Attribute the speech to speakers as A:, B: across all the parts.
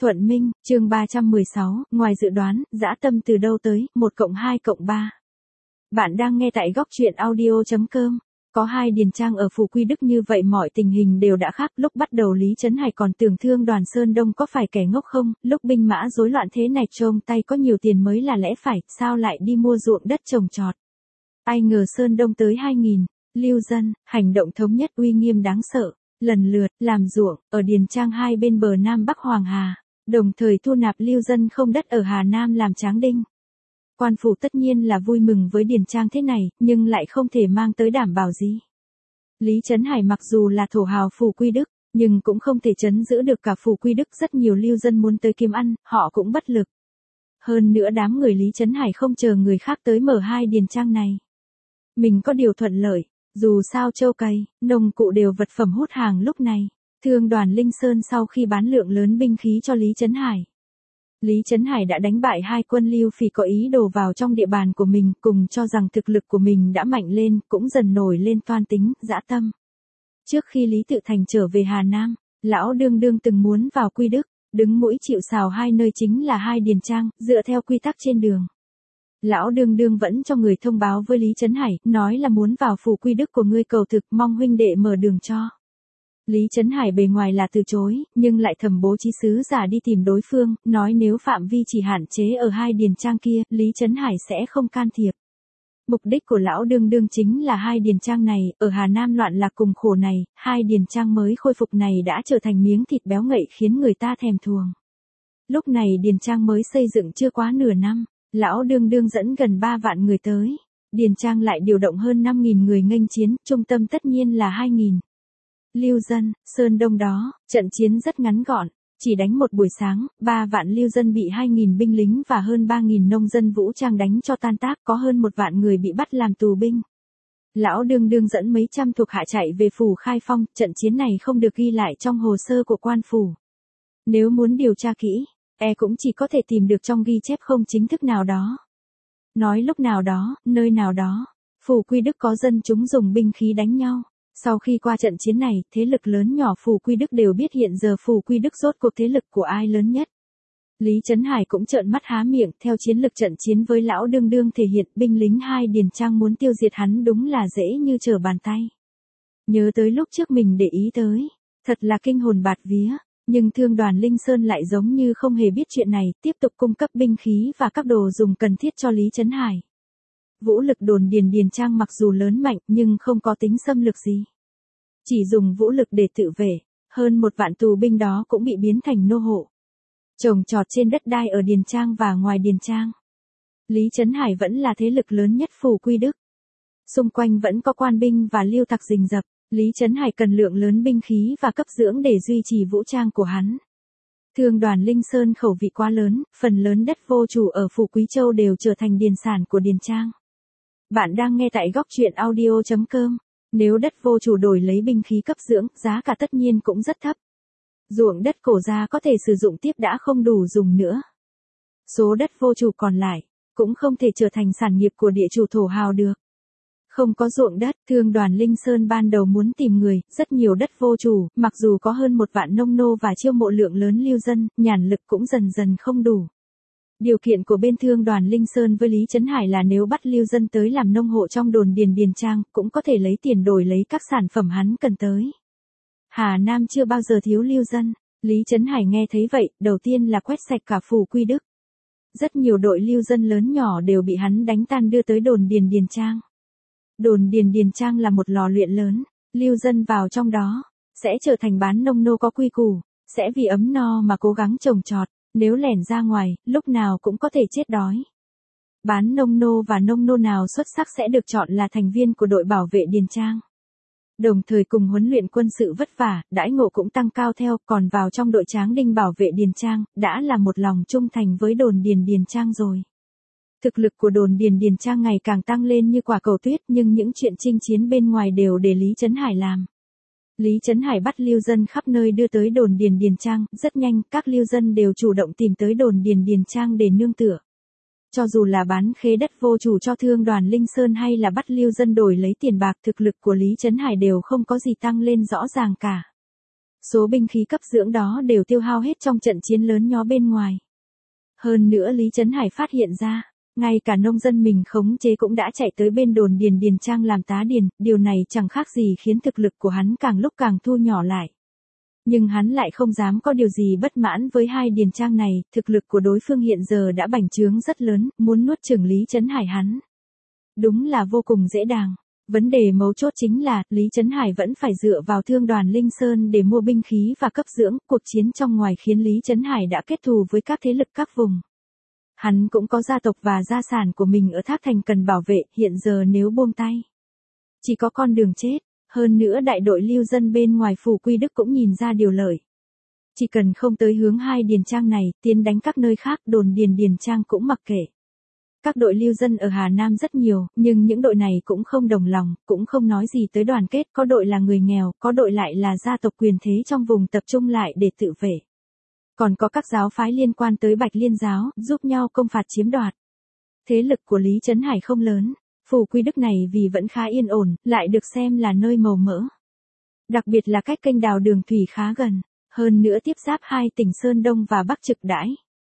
A: Thuận Minh, chương 316, ngoài dự đoán, dã tâm từ đâu tới, 1+2+3. Bạn đang nghe tại góc truyện audio.com. Có hai điền trang ở Phú Quy Đức như vậy mọi tình hình đều đã khác. Lúc bắt đầu Lý Trấn Hải còn tưởng Thương Đoàn Sơn Đông có phải kẻ ngốc không, lúc binh mã rối loạn thế này trông tay có nhiều tiền mới là lẽ phải, sao lại đi mua ruộng đất trồng trọt. Ai ngờ Sơn Đông tới 2000, lưu dân, hành động thống nhất uy nghiêm đáng sợ, lần lượt làm ruộng ở điền trang hai bên bờ Nam Bắc Hoàng Hà, đồng thời thu nạp lưu dân không đất ở Hà Nam làm tráng đinh. Quan phủ tất nhiên là vui mừng với điền trang thế này, nhưng lại không thể mang tới đảm bảo gì. Lý Trấn Hải mặc dù là thổ hào Phú Quy Đức, nhưng cũng không thể trấn giữ được cả Phú Quy Đức, rất nhiều lưu dân muốn tới kiếm ăn, họ cũng bất lực. Hơn nữa đám người Lý Trấn Hải không chờ người khác tới mở hai điền trang này. Mình có điều thuận lợi, dù sao châu cày, nông cụ đều vật phẩm hút hàng lúc này. Thương đoàn Linh Sơn sau khi bán lượng lớn binh khí cho Lý Trấn Hải. Lý Trấn Hải đã đánh bại hai quân Lưu Phỉ có ý đồ vào trong địa bàn của mình, cùng cho rằng thực lực của mình đã mạnh lên, cũng dần nổi lên toan tính, dã tâm. Trước khi Lý Tự Thành trở về Hà Nam, lão đương đương từng muốn vào Quy Đức, đứng mũi chịu sào hai nơi chính là hai điền trang, dựa theo quy tắc trên đường. Lão đương đương vẫn cho người thông báo với Lý Trấn Hải, nói là muốn vào Phú Quy Đức của ngươi cầu thực, mong huynh đệ mở đường cho. Lý Trấn Hải bề ngoài là từ chối, nhưng lại thầm bố trí sứ giả đi tìm đối phương, nói nếu phạm vi chỉ hạn chế ở hai điền trang kia, Lý Trấn Hải sẽ không can thiệp. Mục đích của lão đương đương chính là hai điền trang này, ở Hà Nam loạn lạc cùng khổ này, hai điền trang mới khôi phục này đã trở thành miếng thịt béo ngậy khiến người ta thèm thuồng. Lúc này điền trang mới xây dựng chưa quá nửa năm, lão đương đương dẫn gần 3 vạn người tới. Điền trang lại điều động hơn 5.000 người nghênh chiến, trung tâm tất nhiên là 2.000. Lưu dân, Sơn Đông đó, trận chiến rất ngắn gọn, chỉ đánh một buổi sáng, 3 vạn lưu dân bị 2.000 binh lính và hơn 3.000 nông dân vũ trang đánh cho tan tác, có hơn 1 vạn người bị bắt làm tù binh. Lão đương đương dẫn mấy trăm thuộc hạ chạy về phủ Khai Phong, trận chiến này không được ghi lại trong hồ sơ của quan phủ. Nếu muốn điều tra kỹ, cũng chỉ có thể tìm được trong ghi chép không chính thức nào đó. Nói lúc nào đó, nơi nào đó, Phú Quy Đức có dân chúng dùng binh khí đánh nhau. Sau khi qua trận chiến này, thế lực lớn nhỏ Phú Quy Đức đều biết hiện giờ Phú Quy Đức rốt cuộc thế lực của ai lớn nhất. Lý Trấn Hải cũng trợn mắt há miệng, theo chiến lực trận chiến với lão đương đương thể hiện binh lính hai điền trang muốn tiêu diệt hắn đúng là dễ như trở bàn tay. Nhớ tới lúc trước mình để ý tới, thật là kinh hồn bạt vía, nhưng Thương đoàn Linh Sơn lại giống như không hề biết chuyện này, tiếp tục cung cấp binh khí và các đồ dùng cần thiết cho Lý Trấn Hải. Vũ lực đồn điền trang mặc dù lớn mạnh nhưng không có tính xâm lược gì. Chỉ dùng vũ lực để tự vệ, hơn 1 vạn tù binh đó cũng bị biến thành nô hộ. Trồng trọt trên đất đai ở điền trang và ngoài điền trang. Lý Trấn Hải vẫn là thế lực lớn nhất Phú Quy Đức. Xung quanh vẫn có quan binh và lưu tặc rình rập, Lý Trấn Hải cần lượng lớn binh khí và cấp dưỡng để duy trì vũ trang của hắn. Thương đoàn Linh Sơn khẩu vị quá lớn, phần lớn đất vô chủ ở Phú Quý Châu đều trở thành điền sản của điền trang. Bạn đang nghe tại góc truyện audio.com. Nếu đất vô chủ đổi lấy binh khí cấp dưỡng, giá cả tất nhiên cũng rất thấp. Ruộng đất cổ gia có thể sử dụng tiếp đã không đủ dùng nữa. Số đất vô chủ còn lại, cũng không thể trở thành sản nghiệp của địa chủ thổ hào được. Không có ruộng đất, Thương đoàn Linh Sơn ban đầu muốn tìm người, rất nhiều đất vô chủ, mặc dù có hơn 1 vạn nông nô và chiêu mộ lượng lớn lưu dân, nhàn lực cũng dần dần không đủ. Điều kiện của bên Thương đoàn Linh Sơn với Lý Trấn Hải là nếu bắt lưu dân tới làm nông hộ trong đồn điền trang, cũng có thể lấy tiền đổi lấy các sản phẩm hắn cần tới. Hà Nam chưa bao giờ thiếu lưu dân, Lý Trấn Hải nghe thấy vậy, đầu tiên là quét sạch cả Phú Quy Đức. Rất nhiều đội lưu dân lớn nhỏ đều bị hắn đánh tan đưa tới đồn điền trang. Đồn điền trang là một lò luyện lớn, lưu dân vào trong đó, sẽ trở thành bán nông nô có quy củ, sẽ vì ấm no mà cố gắng trồng trọt. Nếu lẻn ra ngoài, lúc nào cũng có thể chết đói. Bán nông nô và nông nô nào xuất sắc sẽ được chọn là thành viên của đội bảo vệ điền trang. Đồng thời cùng huấn luyện quân sự vất vả, đãi ngộ cũng tăng cao theo, còn vào trong đội tráng đinh bảo vệ điền trang, đã là một lòng trung thành với đồn điền trang rồi. Thực lực của đồn điền trang ngày càng tăng lên như quả cầu tuyết, nhưng những chuyện chinh chiến bên ngoài đều để Lý Trấn Hải làm. Lý Trấn Hải bắt lưu dân khắp nơi đưa tới đồn điền trang, rất nhanh, các lưu dân đều chủ động tìm tới đồn điền trang để nương tựa. Cho dù là bán khế đất vô chủ cho Thương đoàn Linh Sơn hay là bắt lưu dân đổi lấy tiền bạc, thực lực của Lý Trấn Hải đều không có gì tăng lên rõ ràng cả. Số binh khí cấp dưỡng đó đều tiêu hao hết trong trận chiến lớn nhó bên ngoài. Hơn nữa Lý Chấn Hải phát hiện ra, ngay cả nông dân mình khống chế cũng đã chạy tới bên đồn Điền Trang làm tá điền, điều này chẳng khác gì khiến thực lực của hắn càng lúc càng thu nhỏ lại. Nhưng hắn lại không dám có điều gì bất mãn với hai Điền Trang này, thực lực của đối phương hiện giờ đã bành trướng rất lớn, muốn nuốt chửng Lý Chấn Hải hắn. Đúng là vô cùng dễ dàng. Vấn đề mấu chốt chính là, Lý Chấn Hải vẫn phải dựa vào thương đoàn Linh Sơn để mua binh khí và cấp dưỡng, cuộc chiến trong ngoài khiến Lý Chấn Hải đã kết thù với các thế lực các vùng. Hắn cũng có gia tộc và gia sản của mình ở Thác Thành cần bảo vệ, hiện giờ nếu buông tay, chỉ có con đường chết, hơn nữa đại đội lưu dân bên ngoài phủ Quy Đức cũng nhìn ra điều lợi. Chỉ cần không tới hướng hai Điền Trang này, tiến đánh các nơi khác, đồn Điền Trang cũng mặc kệ. Các đội lưu dân ở Hà Nam rất nhiều, nhưng những đội này cũng không đồng lòng, cũng không nói gì tới đoàn kết, có đội là người nghèo, có đội lại là gia tộc quyền thế trong vùng tập trung lại để tự vệ. Còn có các giáo phái liên quan tới Bạch Liên giáo, giúp nhau công phạt chiếm đoạt. Thế lực của Lý Chấn Hải không lớn, phủ Quy Đức này vì vẫn khá yên ổn, lại được xem là nơi màu mỡ. Đặc biệt là cách kênh đào đường thủy khá gần, hơn nữa tiếp giáp hai tỉnh Sơn Đông và Bắc Trực Đãi.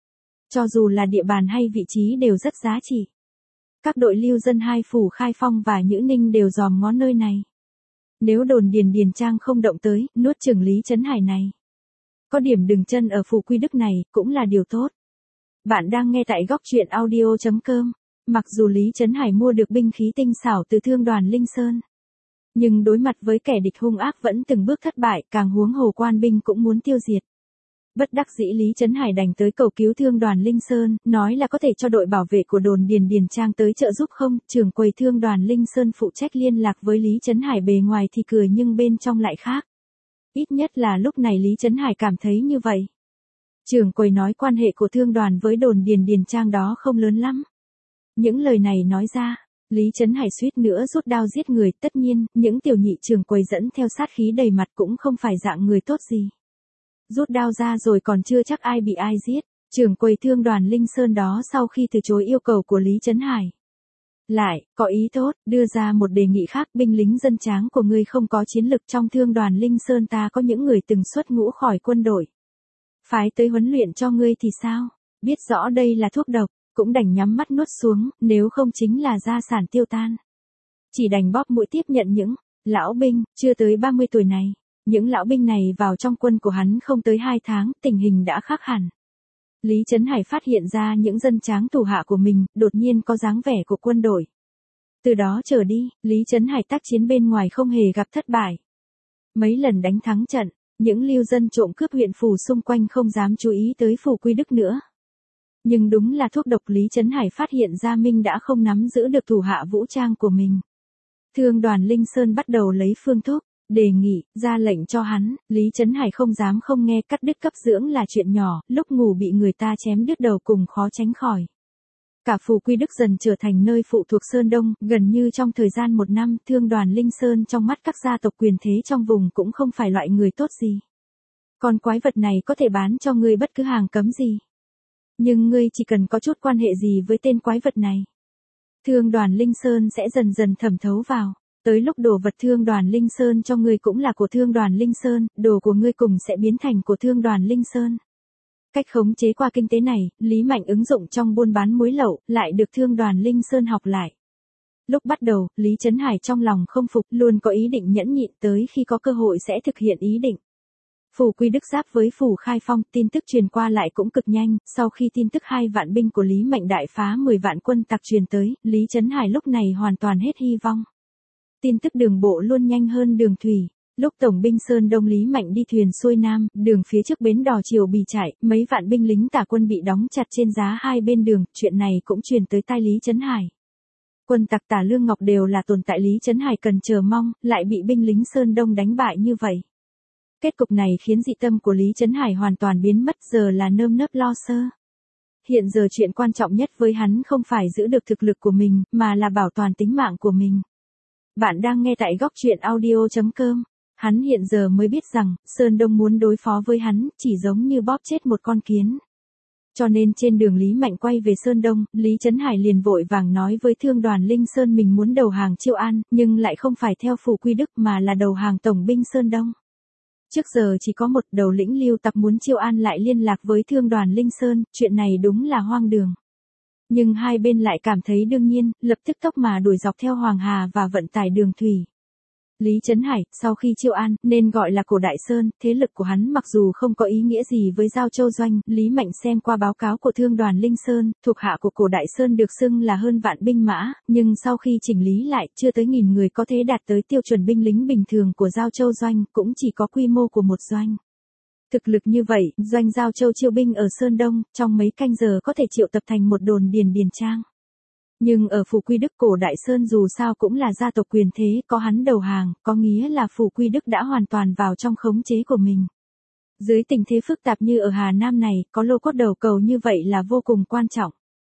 A: Cho dù là địa bàn hay vị trí đều rất giá trị. Các đội lưu dân hai phủ Khai Phong và Nhữ Ninh đều dòm ngó nơi này. Nếu đồn Điền Trang không động tới, nuốt chửng Lý Chấn Hải này, có điểm dừng chân ở phủ Quy Đức này, cũng là điều tốt. Bạn đang nghe tại góc truyện audio.com. Mặc dù Lý Chấn Hải mua được binh khí tinh xảo từ thương đoàn Linh Sơn, nhưng đối mặt với kẻ địch hung ác vẫn từng bước thất bại, càng huống hồ quan binh cũng muốn tiêu diệt. Bất đắc dĩ Lý Chấn Hải đành tới cầu cứu thương đoàn Linh Sơn, nói là có thể cho đội bảo vệ của đồn Điền Trang tới trợ giúp không. Trưởng quầy thương đoàn Linh Sơn phụ trách liên lạc với Lý Chấn Hải, bề ngoài thì cười nhưng bên trong lại khác. Ít nhất là lúc này Lý Chấn Hải cảm thấy như vậy. Trưởng quầy nói quan hệ của thương đoàn với đồn Điền Trang đó không lớn lắm. Những lời này nói ra, Lý Chấn Hải suýt nữa rút đao giết người. Tất nhiên, những tiểu nhị trưởng quầy dẫn theo sát khí đầy mặt cũng không phải dạng người tốt gì. Rút đao ra rồi còn chưa chắc ai bị ai giết. Trưởng quầy thương đoàn Linh Sơn đó sau khi từ chối yêu cầu của Lý Chấn Hải, lại có ý tốt, đưa ra một đề nghị khác. Binh lính dân tráng của ngươi không có chiến lực, trong thương đoàn Linh Sơn ta có những người từng xuất ngũ khỏi quân đội, phái tới huấn luyện cho ngươi thì sao? Biết rõ đây là thuốc độc, cũng đành nhắm mắt nuốt xuống, nếu không chính là gia sản tiêu tan. Chỉ đành bóp mũi tiếp nhận những lão binh chưa tới 30 tuổi này. Những lão binh này vào trong quân của hắn không tới 2 tháng, tình hình đã khác hẳn. Lý Chấn Hải phát hiện ra những dân tráng thủ hạ của mình, đột nhiên có dáng vẻ của quân đội. Từ đó trở đi, Lý Chấn Hải tác chiến bên ngoài không hề gặp thất bại. Mấy lần đánh thắng trận, những lưu dân trộm cướp huyện phủ xung quanh không dám chú ý tới phủ Quy Đức nữa. Nhưng đúng là thuốc độc, Lý Chấn Hải phát hiện ra Minh đã không nắm giữ được thủ hạ vũ trang của mình. Thương đoàn Linh Sơn bắt đầu lấy phương thuốc, đề nghị, ra lệnh cho hắn. Lý Chấn Hải không dám không nghe. Cắt đứt cấp dưỡng là chuyện nhỏ, lúc ngủ bị người ta chém đứt đầu cùng khó tránh khỏi. Cả phủ Quy Đức dần trở thành nơi phụ thuộc Sơn Đông. Gần như trong thời gian 1 năm, thương đoàn Linh Sơn trong mắt các gia tộc quyền thế trong vùng cũng không phải loại người tốt gì. Con quái vật này có thể bán cho ngươi bất cứ hàng cấm gì, nhưng ngươi chỉ cần có chút quan hệ gì với tên quái vật này, thương đoàn Linh Sơn sẽ dần dần thẩm thấu vào. Tới lúc đồ vật thương đoàn Linh Sơn cho ngươi cũng là của thương đoàn Linh Sơn, đồ của ngươi cùng sẽ biến thành của thương đoàn Linh Sơn. Cách khống chế qua kinh tế này, Lý Mạnh ứng dụng trong buôn bán muối lậu, lại được thương đoàn Linh Sơn học lại. Lúc bắt đầu, Lý Chấn Hải trong lòng không phục, luôn có ý định nhẫn nhịn, tới khi có cơ hội sẽ thực hiện ý định. Phủ Quy Đức giáp với phủ Khai Phong, tin tức truyền qua lại cũng cực nhanh. Sau khi tin tức 2 vạn binh của Lý Mạnh đại phá 10 vạn quân tặc truyền tới, Lý Chấn Hải lúc này hoàn toàn hết hy vọng. Tin tức đường bộ luôn nhanh hơn đường thủy. Lúc tổng binh Sơn Đông Lý Mạnh đi thuyền xuôi Nam, đường phía trước bến đò Triều Bì chạy, mấy vạn binh lính tả quân bị đóng chặt trên giá hai bên đường. Chuyện này cũng truyền tới tai Lý Chấn Hải. Quân tặc Tả Lương Ngọc đều là tồn tại Lý Chấn Hải cần chờ mong, lại bị binh lính Sơn Đông đánh bại như vậy. Kết cục này khiến dị tâm của Lý Chấn Hải hoàn toàn biến mất, giờ là nơm nớp lo sơ. Hiện giờ chuyện quan trọng nhất với hắn không phải giữ được thực lực của mình, mà là bảo toàn tính mạng của mình. Bạn đang nghe tại góc truyện audio.com. Hắn hiện giờ mới biết rằng, Sơn Đông muốn đối phó với hắn, chỉ giống như bóp chết một con kiến. Cho nên trên đường Lý Mạnh quay về Sơn Đông, Lý Chấn Hải liền vội vàng nói với thương đoàn Linh Sơn mình muốn đầu hàng Chiêu An, nhưng lại không phải theo phủ Quy Đức mà là đầu hàng tổng binh Sơn Đông. Trước giờ chỉ có một đầu lĩnh lưu tặc muốn chiêu an lại liên lạc với thương đoàn Linh Sơn, chuyện này đúng là hoang đường. Nhưng hai bên lại cảm thấy đương nhiên, lập tức tốc mà đuổi dọc theo Hoàng Hà và vận tải đường thủy. Lý Trấn Hải, sau khi chiêu an, nên gọi là Cổ Đại Sơn, thế lực của hắn mặc dù không có ý nghĩa gì với Giao Châu Doanh, Lý Mạnh xem qua báo cáo của thương đoàn Linh Sơn, thuộc hạ của Cổ Đại Sơn được xưng là hơn vạn binh mã, nhưng sau khi chỉnh lý lại, chưa tới 1000 người có thể đạt tới tiêu chuẩn binh lính bình thường của Giao Châu Doanh, cũng chỉ có quy mô của một doanh. Thực lực như vậy, doanh Giao Châu chiêu binh ở Sơn Đông, trong mấy canh giờ có thể triệu tập thành một đồn điền trang. Nhưng ở Phủ Quy Đức Cổ Đại Sơn dù sao cũng là gia tộc quyền thế, có hắn đầu hàng, có nghĩa là Phủ Quy Đức đã hoàn toàn vào trong khống chế của mình. Dưới tình thế phức tạp như ở Hà Nam này, có lô cốt đầu cầu như vậy là vô cùng quan trọng.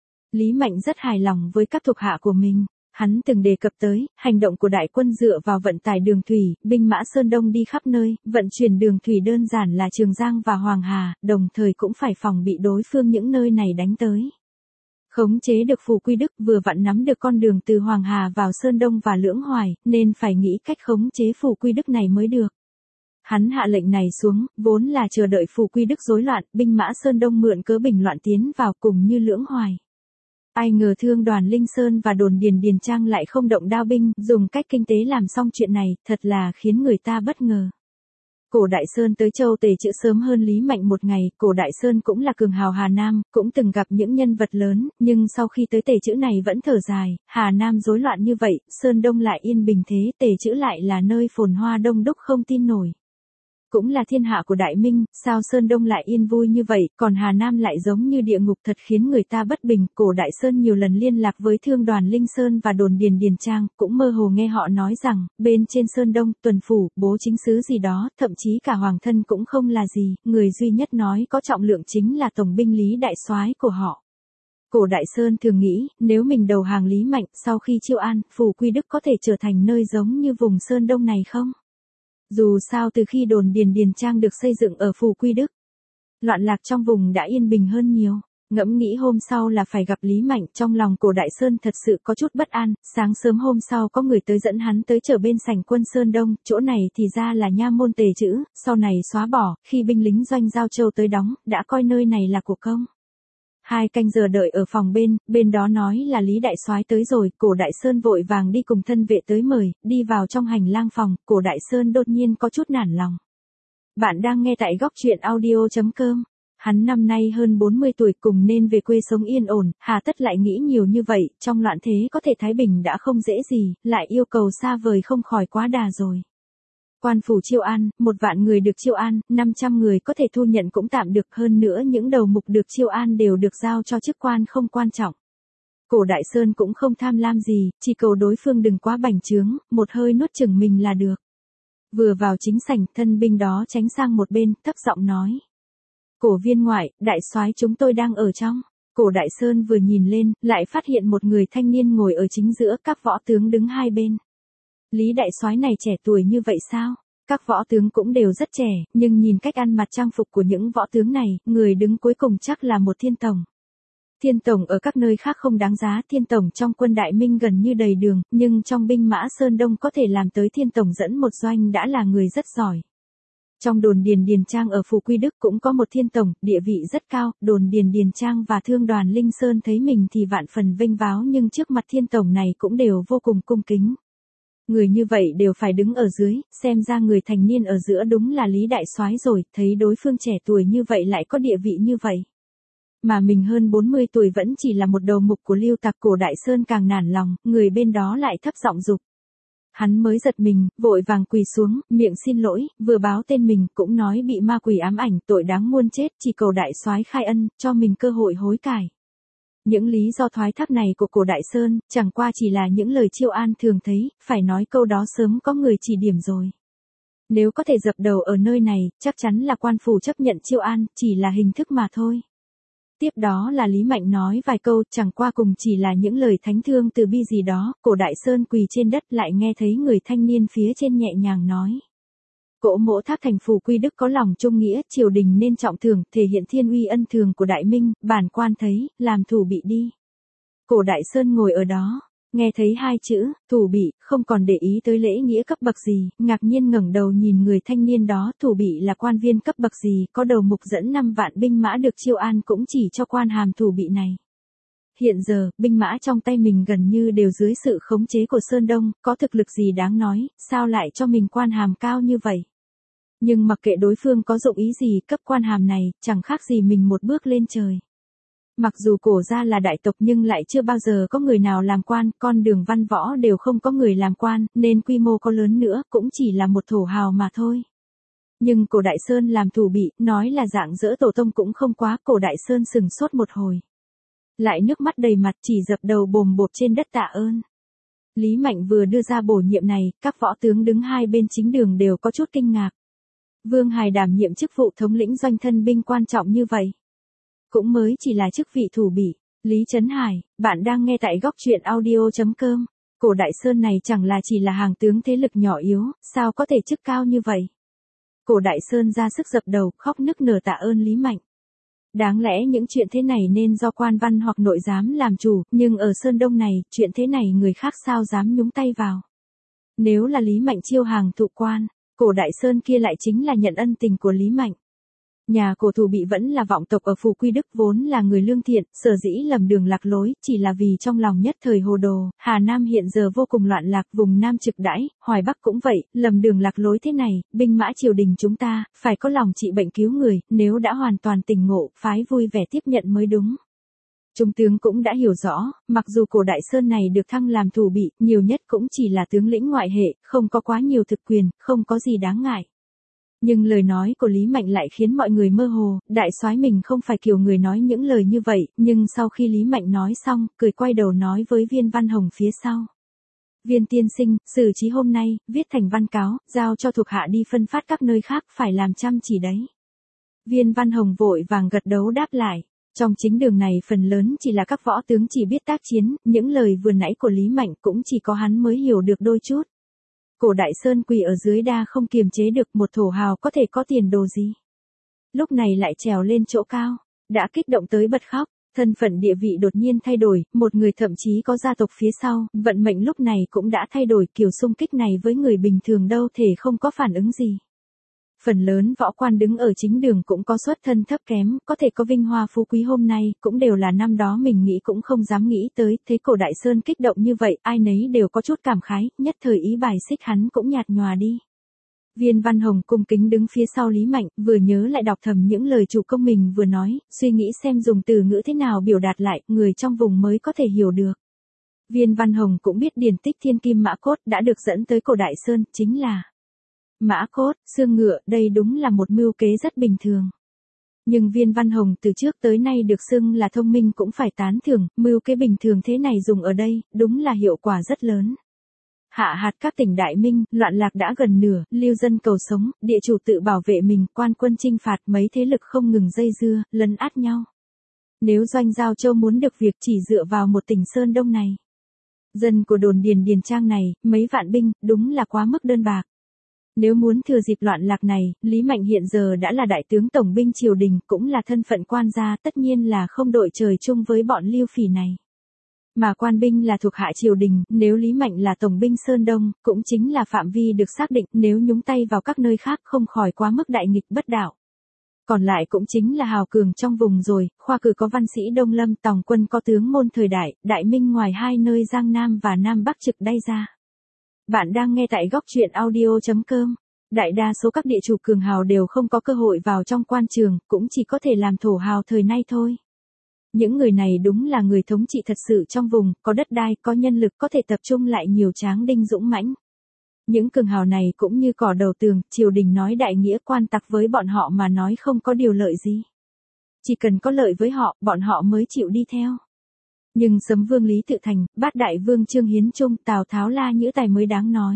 A: Lý Mạnh rất hài lòng với các thuộc hạ của mình. Hắn từng đề cập tới, hành động của đại quân dựa vào vận tải đường thủy, binh mã Sơn Đông đi khắp nơi, vận chuyển đường thủy đơn giản là Trường Giang và Hoàng Hà, đồng thời cũng phải phòng bị đối phương những nơi này đánh tới. Khống chế được Phủ Quy Đức vừa vặn nắm được con đường từ Hoàng Hà vào Sơn Đông và Lưỡng Hoài, nên phải nghĩ cách khống chế Phủ Quy Đức này mới được. Hắn hạ lệnh này xuống, vốn là chờ đợi Phủ Quy Đức rối loạn, binh mã Sơn Đông mượn cớ bình loạn tiến vào cùng như Lưỡng Hoài. Ai ngờ thương đoàn Linh Sơn và đồn điền trang lại không động đao binh, dùng cách kinh tế làm xong chuyện này, thật là khiến người ta bất ngờ. Cổ Đại Sơn tới Châu Tề Chữ sớm hơn Lý Mạnh một ngày, Cổ Đại Sơn cũng là cường hào Hà Nam, cũng từng gặp những nhân vật lớn, nhưng sau khi tới Tề Chữ này vẫn thở dài, Hà Nam rối loạn như vậy, Sơn Đông lại yên bình thế, Tề Chữ lại là nơi phồn hoa đông đúc không tin nổi. Cũng là thiên hạ của Đại Minh, sao Sơn Đông lại yên vui như vậy, còn Hà Nam lại giống như địa ngục, thật khiến người ta bất bình. Cổ Đại Sơn nhiều lần liên lạc với thương đoàn Linh Sơn và đồn điền trang, cũng mơ hồ nghe họ nói rằng, bên trên Sơn Đông, tuần phủ, bố chính sứ gì đó, thậm chí cả hoàng thân cũng không là gì, người duy nhất nói có trọng lượng chính là tổng binh Lý đại soái của họ. Cổ Đại Sơn thường nghĩ, nếu mình đầu hàng Lý Mạnh, sau khi chiêu an, Phủ Quy Đức có thể trở thành nơi giống như vùng Sơn Đông này không? Dù sao từ khi đồn điền trang được xây dựng ở Phủ Quy Đức, loạn lạc trong vùng đã yên bình hơn nhiều. Ngẫm nghĩ hôm sau là phải gặp Lý Mạnh, trong lòng Cổ Đại Sơn thật sự có chút bất an. Sáng sớm hôm sau có người tới dẫn hắn tới chợ bên sảnh quân Sơn Đông, chỗ này thì ra là nha môn Tề Chữ, sau này xóa bỏ, khi binh lính doanh Giao Châu tới đóng, đã coi nơi này là của công. 2 canh giờ đợi ở phòng bên đó nói là Lý đại soái tới rồi, Cổ Đại Sơn vội vàng đi cùng thân vệ tới mời, đi vào trong hành lang phòng, Cổ Đại Sơn đột nhiên có chút nản lòng. Bạn đang nghe tại góc truyện audio.com. Hắn năm nay hơn 40 tuổi cùng nên về quê sống yên ổn, hà tất lại nghĩ nhiều như vậy, trong loạn thế có thể thái bình đã không dễ gì, lại yêu cầu xa vời không khỏi quá đà rồi. Quan phủ chiêu an, 1 vạn người được chiêu an, 500 người có thể thu nhận cũng tạm được, hơn nữa những đầu mục được chiêu an đều được giao cho chức quan không quan trọng. Cổ Đại Sơn cũng không tham lam gì, chỉ cầu đối phương đừng quá bành trướng, một hơi nuốt chửng mình là được. Vừa vào chính sảnh, thân binh đó tránh sang một bên, thấp giọng nói. Cổ viên ngoại, đại soái chúng tôi đang ở trong. Cổ Đại Sơn vừa nhìn lên, lại phát hiện một người thanh niên ngồi ở chính giữa, các võ tướng đứng hai bên. Lý đại soái này trẻ tuổi như vậy sao? Các võ tướng cũng đều rất trẻ, nhưng nhìn cách ăn mặc trang phục của những võ tướng này, người đứng cuối cùng chắc là một thiên tổng. Thiên tổng ở các nơi khác không đáng giá, thiên tổng trong quân Đại Minh gần như đầy đường, nhưng trong binh mã Sơn Đông có thể làm tới thiên tổng dẫn một doanh đã là người rất giỏi. Trong đồn điền trang ở Phủ Quy Đức cũng có một thiên tổng, địa vị rất cao, đồn điền trang và thương đoàn Linh Sơn thấy mình thì vạn phần vênh váo nhưng trước mặt thiên tổng này cũng đều vô cùng cung kính. Người như vậy đều phải đứng ở dưới, xem ra người thành niên ở giữa đúng là Lý đại soái rồi, thấy đối phương trẻ tuổi như vậy lại có địa vị như vậy. Mà mình hơn 40 tuổi vẫn chỉ là một đầu mục của lưu tặc. Cổ Đại Sơn càng nản lòng, người bên đó lại thấp giọng giục. Hắn mới giật mình, vội vàng quỳ xuống, miệng xin lỗi, vừa báo tên mình, cũng nói bị ma quỷ ám ảnh, tội đáng muôn chết, chỉ cầu đại soái khai ân, cho mình cơ hội hối cải. Những lý do thoái thác này của Cổ Đại Sơn, chẳng qua chỉ là những lời chiêu an thường thấy, phải nói câu đó sớm có người chỉ điểm rồi. Nếu có thể dập đầu ở nơi này, chắc chắn là quan phủ chấp nhận chiêu an, chỉ là hình thức mà thôi. Tiếp đó là Lý Mạnh nói vài câu, chẳng qua cùng chỉ là những lời thánh thương từ bi gì đó. Cổ Đại Sơn quỳ trên đất lại nghe thấy người thanh niên phía trên nhẹ nhàng nói. Cỗ Mỗ thác thành Phủ Quy Đức có lòng trung nghĩa, triều đình nên trọng thưởng, thể hiện thiên uy ân thường của Đại Minh, bản quan thấy, làm thủ bị đi. Cổ Đại Sơn ngồi ở đó, Nghe thấy hai chữ, thủ bị, không còn để ý tới lễ nghĩa cấp bậc gì, ngạc nhiên ngẩng đầu nhìn người thanh niên đó, thủ bị là quan viên cấp bậc gì, có đầu mục dẫn 5 vạn binh mã được chiêu an cũng chỉ cho quan hàm thủ bị này. Hiện giờ, binh mã trong tay mình gần như đều dưới sự khống chế của Sơn Đông, có thực lực gì đáng nói, sao lại cho mình quan hàm cao như vậy? Nhưng mặc kệ đối phương có dụng ý gì, cấp quan hàm này, chẳng khác gì mình một bước lên trời. Mặc dù cổ gia là đại tộc nhưng lại chưa bao giờ có người nào làm quan, con đường văn võ đều không có người làm quan, nên quy mô có lớn nữa cũng chỉ là một thổ hào mà thôi. Nhưng cổ Đại Sơn làm thủ bị, nói là dạng dỡ tổ tông cũng không quá, cổ Đại Sơn sừng sốt một hồi. Lại nước mắt đầy mặt chỉ dập đầu bồm bộp trên đất tạ ơn. Lý Mạnh vừa đưa ra bổ nhiệm này, các võ tướng đứng hai bên chính đường đều có chút kinh ngạc. Vương Hài đảm nhiệm chức vụ thống lĩnh doanh thân binh quan trọng như vậy. Cũng mới chỉ là chức vị thủ bị. Lý Trấn Hải, bạn đang nghe tại góc truyện audio.com. Cổ Đại Sơn này chẳng là chỉ là hàng tướng thế lực nhỏ yếu, sao có thể chức cao như vậy? Cổ Đại Sơn ra sức dập đầu, khóc nức nở tạ ơn Lý Mạnh. Đáng lẽ những chuyện thế này nên do quan văn hoặc nội giám làm chủ, nhưng ở Sơn Đông này, chuyện thế này người khác sao dám nhúng tay vào. Nếu là Lý Mạnh chiêu hàng thụ quan, cổ Đại Sơn kia lại chính là nhận ân tình của Lý Mạnh. Nhà cổ thủ bị vẫn là vọng tộc ở Phù Quy Đức vốn là người lương thiện, sở dĩ lầm đường lạc lối, chỉ là vì trong lòng nhất thời hồ đồ, Hà Nam hiện giờ vô cùng loạn lạc, vùng Nam trực đãi, Hoài Bắc cũng vậy, lầm đường lạc lối thế này, binh mã triều đình chúng ta, phải có lòng trị bệnh cứu người, nếu đã hoàn toàn tỉnh ngộ, phái vui vẻ tiếp nhận mới đúng. Trung tướng cũng đã hiểu rõ, mặc dù cổ Đại Sơn này được thăng làm thủ bị, nhiều nhất cũng chỉ là tướng lĩnh ngoại hệ, không có quá nhiều thực quyền, không có gì đáng ngại. Nhưng lời nói của Lý Mạnh lại khiến mọi người mơ hồ, đại soái mình không phải kiểu người nói những lời như vậy, nhưng sau khi Lý Mạnh nói xong, cười quay đầu nói với Viên Văn Hồng phía sau. Viên tiên sinh, xử trí hôm nay, viết thành văn cáo, giao cho thuộc hạ đi phân phát các nơi khác, phải làm chăm chỉ đấy. Viên Văn Hồng vội vàng gật đầu đáp lại. Trong chính đường này phần lớn chỉ là các võ tướng chỉ biết tác chiến, những lời vừa nãy của Lý Mạnh cũng chỉ có hắn mới hiểu được đôi chút. Cổ Đại Sơn quỳ ở dưới đa không kiềm chế được, một thổ hào có thể có tiền đồ gì. Lúc này lại trèo lên chỗ cao, đã kích động tới bật khóc, thân phận địa vị đột nhiên thay đổi, một người thậm chí có gia tộc phía sau, vận mệnh lúc này cũng đã thay đổi, kiểu xung kích này với người bình thường đâu thể không có phản ứng gì. Phần lớn võ quan đứng ở chính đường cũng có xuất thân thấp kém, có thể có vinh hoa phú quý hôm nay, cũng đều là năm đó mình nghĩ cũng không dám nghĩ tới, thấy cổ Đại Sơn kích động như vậy, ai nấy đều có chút cảm khái, nhất thời ý bài xích hắn cũng nhạt nhòa đi. Viên Văn Hồng cung kính đứng phía sau Lý Mạnh, vừa nhớ lại đọc thầm những lời chủ công mình vừa nói, suy nghĩ xem dùng từ ngữ thế nào biểu đạt lại, người trong vùng mới có thể hiểu được. Viên Văn Hồng cũng biết điển tích thiên kim mã cốt đã được dẫn tới cổ Đại Sơn, chính là mã cốt, xương ngựa, đây đúng là một mưu kế rất bình thường. Nhưng Viên Văn Hồng từ trước tới nay được xưng là thông minh cũng phải tán thưởng, mưu kế bình thường thế này dùng ở đây, đúng là hiệu quả rất lớn. Hạ hạt các tỉnh Đại Minh, loạn lạc đã gần nửa, lưu dân cầu sống, địa chủ tự bảo vệ mình, quan quân chinh phạt, mấy thế lực không ngừng dây dưa, lấn át nhau. Nếu Doanh Giao Châu muốn được việc chỉ dựa vào một tỉnh Sơn Đông này. Dân của đồn Điền Trang này, mấy vạn binh, đúng là quá mức đơn bạc. Nếu muốn thừa dịp loạn lạc này, Lý Mạnh hiện giờ đã là đại tướng tổng binh triều đình, cũng là thân phận quan gia, tất nhiên là không đội trời chung với bọn Lưu Phỉ này. Mà quan binh là thuộc hạ triều đình, nếu Lý Mạnh là tổng binh Sơn Đông, cũng chính là phạm vi được xác định, nếu nhúng tay vào các nơi khác không khỏi quá mức đại nghịch bất đạo. Còn lại cũng chính là hào cường trong vùng rồi, khoa cử có văn sĩ Đông Lâm, Tòng Quân có tướng môn thời đại, Đại Minh ngoài hai nơi Giang Nam và Nam Bắc trực đay ra. Bạn đang nghe tại góc truyện audio.com. Đại đa số các địa chủ cường hào đều không có cơ hội vào trong quan trường, cũng chỉ có thể làm thổ hào thời nay thôi. Những người này đúng là người thống trị thật sự trong vùng, có đất đai, có nhân lực, có thể tập trung lại nhiều tráng đinh dũng mãnh. Những cường hào này cũng như cỏ đầu tường, triều đình nói đại nghĩa quan tặc với bọn họ mà nói không có điều lợi gì. Chỉ cần có lợi với họ, bọn họ mới chịu đi theo. Nhưng Sấm Vương Lý Tự Thành, Bát Đại Vương Trương Hiến Trung, Tào Tháo La Nhữ Tài mới đáng nói.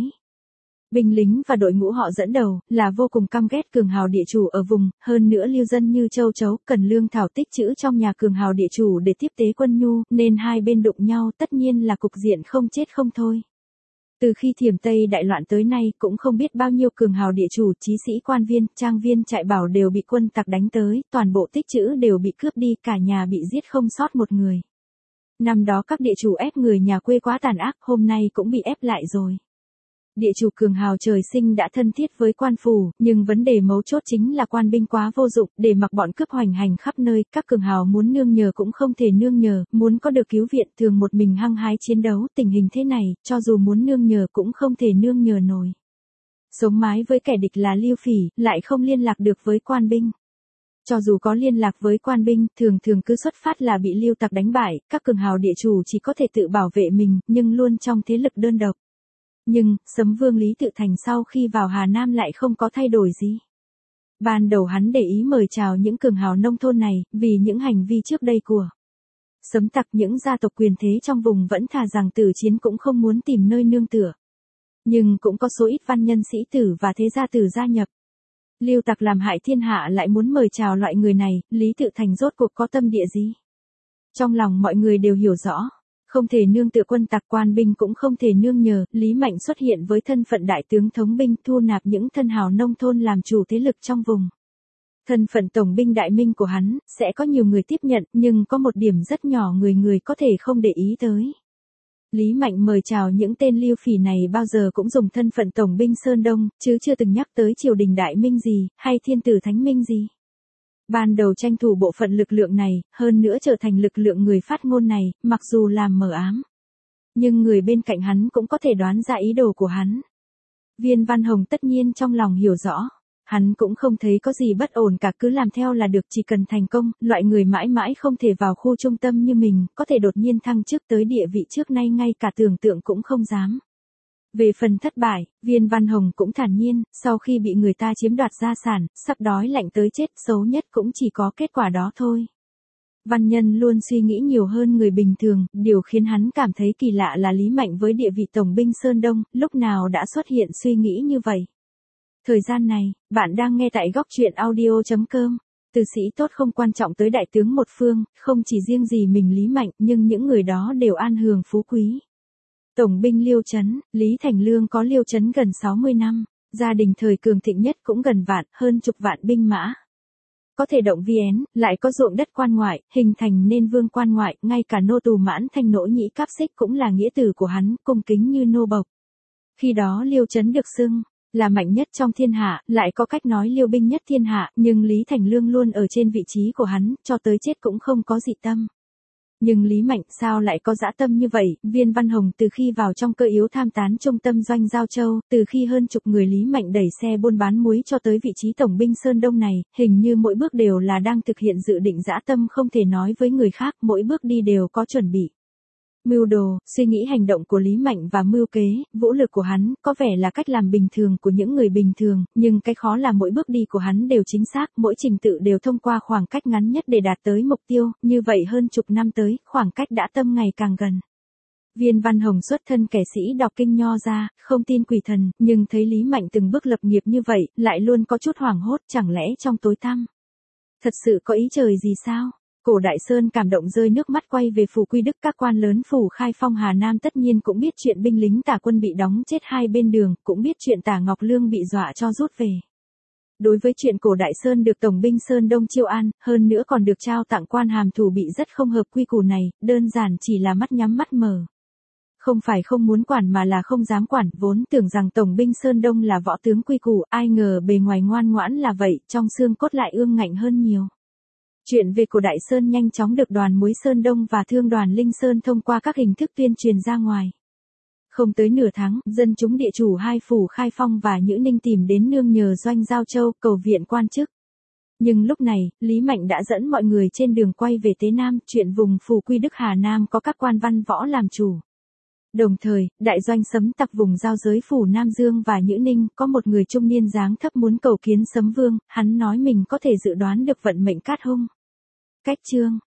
A: Binh lính và đội ngũ họ dẫn đầu, là vô cùng căm ghét cường hào địa chủ ở vùng, hơn nữa lưu dân như châu chấu, cần lương thảo tích trữ trong nhà cường hào địa chủ để tiếp tế quân nhu, nên hai bên đụng nhau tất nhiên là cục diện không chết không thôi. Từ khi Thiểm Tây đại loạn tới nay cũng không biết bao nhiêu cường hào địa chủ, chí sĩ quan viên, trang viên trại bảo đều bị quân tặc đánh tới, toàn bộ tích trữ đều bị cướp đi, cả nhà bị giết không sót một người. Năm đó các địa chủ ép người nhà quê quá tàn ác, hôm nay cũng bị ép lại rồi. Địa chủ cường hào trời sinh đã thân thiết với quan phủ, nhưng vấn đề mấu chốt chính là quan binh quá vô dụng, để mặc bọn cướp hoành hành khắp nơi, các cường hào muốn nương nhờ cũng không thể nương nhờ, muốn có được cứu viện thường một mình hăng hái chiến đấu, tình hình thế này, cho dù muốn nương nhờ cũng không thể nương nhờ nổi. Sống mái với kẻ địch là Liêu Phỉ, lại không liên lạc được với quan binh. Cho dù có liên lạc với quan binh, thường cứ xuất phát là bị Liêu tặc đánh bại, các cường hào địa chủ chỉ có thể tự bảo vệ mình, nhưng luôn trong thế lực đơn độc. Nhưng, Sấm Vương Lý Tự Thành sau khi vào Hà Nam lại không có thay đổi gì. Ban đầu hắn để ý mời chào những cường hào nông thôn này, vì những hành vi trước đây của Sấm tặc, những gia tộc quyền thế trong vùng vẫn thà rằng tử chiến cũng không muốn tìm nơi nương tựa. Nhưng cũng có số ít văn nhân sĩ tử và thế gia tử gia nhập. Liêu tặc làm hại thiên hạ lại muốn mời chào loại người này, Lý Tự Thành rốt cuộc có tâm địa gì? Trong lòng mọi người đều hiểu rõ. Không thể nương tựa quân tặc, quan binh cũng không thể nương nhờ, Lý Mạnh xuất hiện với thân phận đại tướng thống binh, thu nạp những thân hào nông thôn làm chủ thế lực trong vùng. Thân phận tổng binh đại minh của hắn, sẽ có nhiều người tiếp nhận, nhưng có một điểm rất nhỏ người có thể không để ý tới. Lý Mạnh mời chào những tên Liêu Phỉ này bao giờ cũng dùng thân phận tổng binh Sơn Đông, chứ chưa từng nhắc tới triều đình đại minh gì, hay thiên tử thánh minh gì. Ban đầu tranh thủ bộ phận lực lượng này, hơn nữa trở thành lực lượng người phát ngôn này, mặc dù làm mờ ám. Nhưng người bên cạnh hắn cũng có thể đoán ra ý đồ của hắn. Viên Văn Hồng tất nhiên trong lòng hiểu rõ. Hắn cũng không thấy có gì bất ổn cả, cứ làm theo là được, chỉ cần thành công, loại người mãi mãi không thể vào khu trung tâm như mình, có thể đột nhiên thăng chức tới địa vị trước nay ngay cả tưởng tượng cũng không dám. Về phần thất bại, Viên Văn Hồng cũng thản nhiên, sau khi bị người ta chiếm đoạt gia sản, sắp đói lạnh tới chết, xấu nhất cũng chỉ có kết quả đó thôi. Văn nhân luôn suy nghĩ nhiều hơn người bình thường, điều khiến hắn cảm thấy kỳ lạ là Lý Mạnh với địa vị tổng binh Sơn Đông, lúc nào đã xuất hiện suy nghĩ như vậy. Thời gian này, bạn đang nghe tại góc truyện audio.com. Từ sĩ tốt không quan trọng tới đại tướng một phương, không chỉ riêng gì mình Lý Mạnh, nhưng những người đó đều an hưởng phú quý. Tổng binh Liêu Trấn, Lý Thành Lương có Liêu Trấn gần 60 năm, gia đình thời cường thịnh nhất cũng gần vạn, hơn chục vạn binh mã. Có thể động viên, lại có ruộng đất quan ngoại, hình thành nên vương quan ngoại, ngay cả nô tù Mãn Thanh Nỗ Nhĩ Cáp Xích cũng là nghĩa tử của hắn, cung kính như nô bộc. Khi đó Liêu Trấn được xưng là mạnh nhất trong thiên hạ, lại có cách nói Liêu binh nhất thiên hạ, nhưng Lý Thành Lương luôn ở trên vị trí của hắn, cho tới chết cũng không có dị tâm. Nhưng Lý Mạnh sao lại có dã tâm như vậy? Viên Văn Hồng từ khi vào trong cơ yếu tham tán trung tâm doanh Giao Châu, từ khi hơn chục người Lý Mạnh đẩy xe buôn bán muối cho tới vị trí tổng binh Sơn Đông này, hình như mỗi bước đều là đang thực hiện dự định dã tâm không thể nói với người khác, mỗi bước đi đều có chuẩn bị. Mưu đồ, suy nghĩ hành động của Lý Mạnh và mưu kế, vũ lực của hắn, có vẻ là cách làm bình thường của những người bình thường, nhưng cái khó là mỗi bước đi của hắn đều chính xác, mỗi trình tự đều thông qua khoảng cách ngắn nhất để đạt tới mục tiêu, như vậy hơn chục năm tới, khoảng cách đã tâm ngày càng gần. Viên Văn Hồng xuất thân kẻ sĩ đọc kinh nho ra, không tin quỷ thần, nhưng thấy Lý Mạnh từng bước lập nghiệp như vậy, lại luôn có chút hoảng hốt, chẳng lẽ trong tối tăm. Thật sự có ý trời gì sao? Cổ Đại Sơn cảm động rơi nước mắt quay về phủ Quy Đức, các quan lớn phủ Khai Phong Hà Nam tất nhiên cũng biết chuyện binh lính Tả quân bị đóng chết hai bên đường, cũng biết chuyện Tả Ngọc Lương bị dọa cho rút về. Đối với chuyện Cổ Đại Sơn được tổng binh Sơn Đông chiêu an, hơn nữa còn được trao tặng quan hàm thủ bị rất không hợp quy củ này, đơn giản chỉ là mắt nhắm mắt mở. Không phải không muốn quản mà là không dám quản, vốn tưởng rằng tổng binh Sơn Đông là võ tướng quy củ, ai ngờ bề ngoài ngoan ngoãn là vậy, trong xương cốt lại ương ngạnh hơn nhiều. Chuyện về Cổ Đại Sơn nhanh chóng được đoàn muối Sơn Đông và thương đoàn Linh Sơn thông qua các hình thức tuyên truyền ra ngoài. Không tới nửa tháng, dân chúng địa chủ hai phủ Khai Phong và Nhữ Ninh tìm đến nương nhờ doanh Giao Châu, cầu viện quan chức. Nhưng lúc này, Lý Mạnh đã dẫn mọi người trên đường quay về Tế Nam, chuyện vùng phủ Quy Đức Hà Nam có các quan văn võ làm chủ. Đồng thời, đại doanh Sấm tặc vùng giao giới phủ Nam Dương và Nhữ Ninh, có một người trung niên dáng thấp muốn cầu kiến Sấm Vương, hắn nói mình có thể dự đoán được vận mệnh Cát Hung. Cách chương